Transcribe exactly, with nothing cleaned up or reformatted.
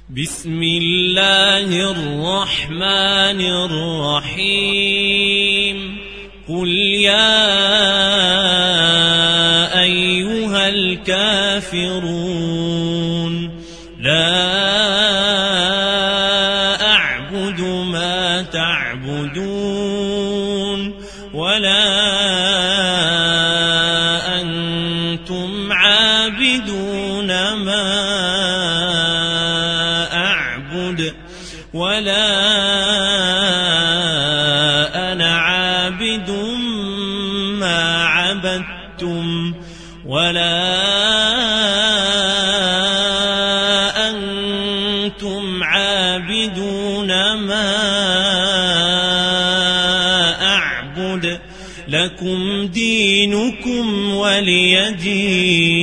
بسم الله الرحمن الرحيم قل يا أيها الكافرون لا أعبد ما تعبدون ولا أنتم عابدون ما أعبد ولا أنا عابد ما عبدتم ولا أنتم عابدون ما أعبد لكم دينكم ولي دين.